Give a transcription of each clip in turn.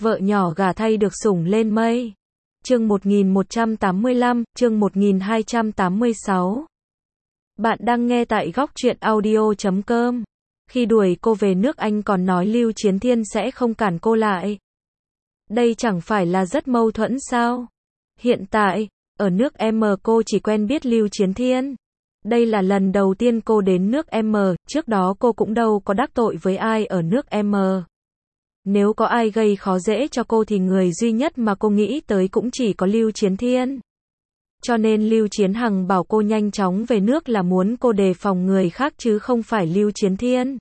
Vợ nhỏ gả thay được sủng lên mây. Chương 1185, chương 1286. Bạn đang nghe tại góc truyện audio.com. Khi đuổi cô về nước anh còn nói Lưu Chiến Thiên sẽ không cản cô lại. Đây chẳng phải là rất mâu thuẫn sao? Hiện tại, ở nước M cô chỉ quen biết Lưu Chiến Thiên. Đây là lần đầu tiên cô đến nước M, trước đó cô cũng đâu có đắc tội với ai ở nước M. Nếu có ai gây khó dễ cho cô thì người duy nhất mà cô nghĩ tới cũng chỉ có Lưu Chiến Thiên. Cho nên Lưu Chiến Hằng bảo cô nhanh chóng về nước là muốn cô đề phòng người khác chứ không phải Lưu Chiến Thiên.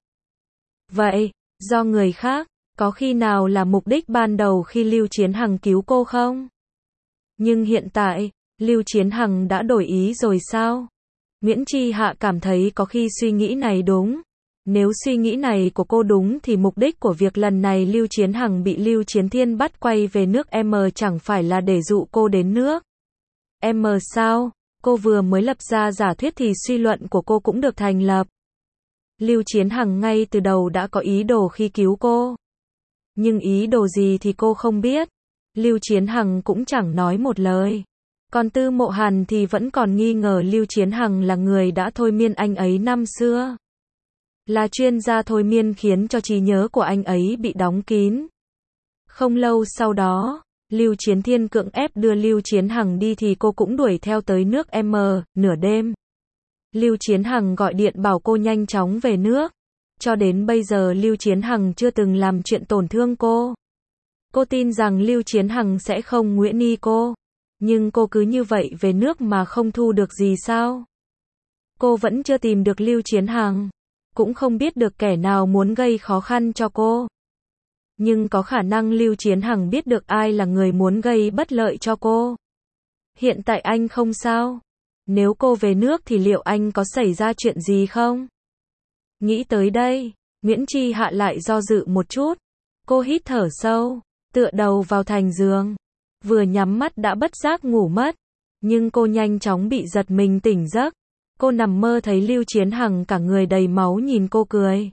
Vậy, do người khác, có khi nào là mục đích ban đầu khi Lưu Chiến Hằng cứu cô không? Nhưng hiện tại, Lưu Chiến Hằng đã đổi ý rồi sao? Nguyễn Chi Hạ cảm thấy có khi suy nghĩ này đúng. Nếu suy nghĩ này của cô đúng thì mục đích của việc lần này Lưu Chiến Hằng bị Lưu Chiến Thiên bắt quay về nước M chẳng phải là để dụ cô đến nước M sao? Cô vừa mới lập ra giả thuyết thì suy luận của cô cũng được thành lập. Lưu Chiến Hằng ngay từ đầu đã có ý đồ khi cứu cô. Nhưng ý đồ gì thì cô không biết. Lưu Chiến Hằng cũng chẳng nói một lời. Còn Tư Mộ Hàn thì vẫn còn nghi ngờ Lưu Chiến Hằng là người đã thôi miên anh ấy năm xưa. Là chuyên gia thôi miên khiến cho trí nhớ của anh ấy bị đóng kín. Không lâu sau đó, Lưu Chiến Thiên cưỡng ép đưa Lưu Chiến Hằng đi thì cô cũng đuổi theo tới nước M, nửa đêm. Lưu Chiến Hằng gọi điện bảo cô nhanh chóng về nước. Cho đến bây giờ Lưu Chiến Hằng chưa từng làm chuyện tổn thương cô. Cô tin rằng Lưu Chiến Hằng sẽ không nguyễn y cô. Nhưng cô cứ như vậy về nước mà không thu được gì sao? Cô vẫn chưa tìm được Lưu Chiến Hằng. Cũng không biết được kẻ nào muốn gây khó khăn cho cô. Nhưng có khả năng Lưu Chiến Hằng biết được ai là người muốn gây bất lợi cho cô. Hiện tại anh không sao. Nếu cô về nước thì liệu anh có xảy ra chuyện gì không? Nghĩ tới đây, Nguyễn Chi Hạ lại do dự một chút. Cô hít thở sâu, tựa đầu vào thành giường. Vừa nhắm mắt đã bất giác ngủ mất. Nhưng cô nhanh chóng bị giật mình tỉnh giấc. Cô nằm mơ thấy Lưu Chiến Hằng cả người đầy máu nhìn cô cười.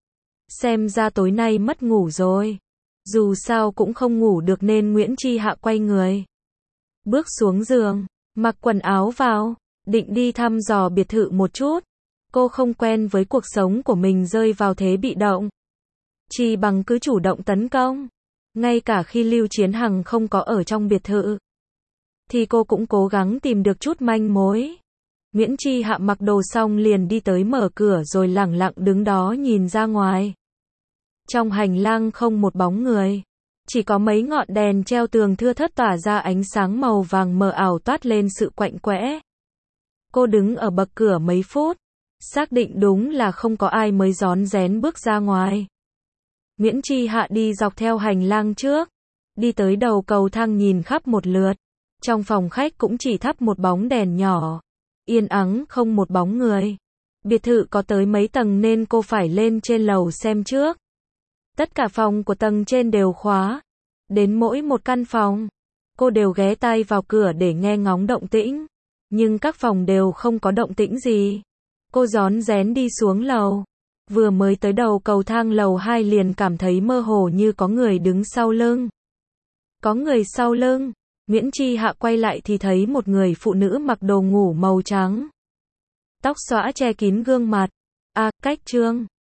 Xem ra tối nay mất ngủ rồi. Dù sao cũng không ngủ được nên Nguyễn Chi Hạ quay người. Bước xuống giường, mặc quần áo vào, định đi thăm dò biệt thự một chút. Cô không quen với cuộc sống của mình rơi vào thế bị động. Chỉ bằng cứ chủ động tấn công. Ngay cả khi Lưu Chiến Hằng không có ở trong biệt thự, thì cô cũng cố gắng tìm được chút manh mối. Nguyễn Chi Hạ mặc đồ xong liền đi tới mở cửa rồi lẳng lặng đứng đó nhìn ra ngoài. Trong hành lang không một bóng người. Chỉ có mấy ngọn đèn treo tường thưa thớt tỏa ra ánh sáng màu vàng mờ ảo toát lên sự quạnh quẽ. Cô đứng ở bậc cửa mấy phút. Xác định đúng là không có ai mới rón rén bước ra ngoài. Nguyễn Chi Hạ đi dọc theo hành lang trước. Đi tới đầu cầu thang nhìn khắp một lượt. Trong phòng khách cũng chỉ thắp một bóng đèn nhỏ. Yên ắng không một bóng người. Biệt thự có tới mấy tầng nên cô phải lên trên lầu xem trước. Tất cả phòng của tầng trên đều khóa. Đến mỗi một căn phòng, cô đều ghé tai vào cửa để nghe ngóng động tĩnh. Nhưng các phòng đều không có động tĩnh gì. Cô rón rén đi xuống lầu. Vừa mới tới đầu cầu thang lầu 2 liền cảm thấy mơ hồ như có người đứng sau lưng. Có người sau lưng. Nguyễn Chi Hạ quay lại thì thấy một người phụ nữ mặc đồ ngủ màu trắng. Tóc xõa che kín gương mặt. Cách Trương.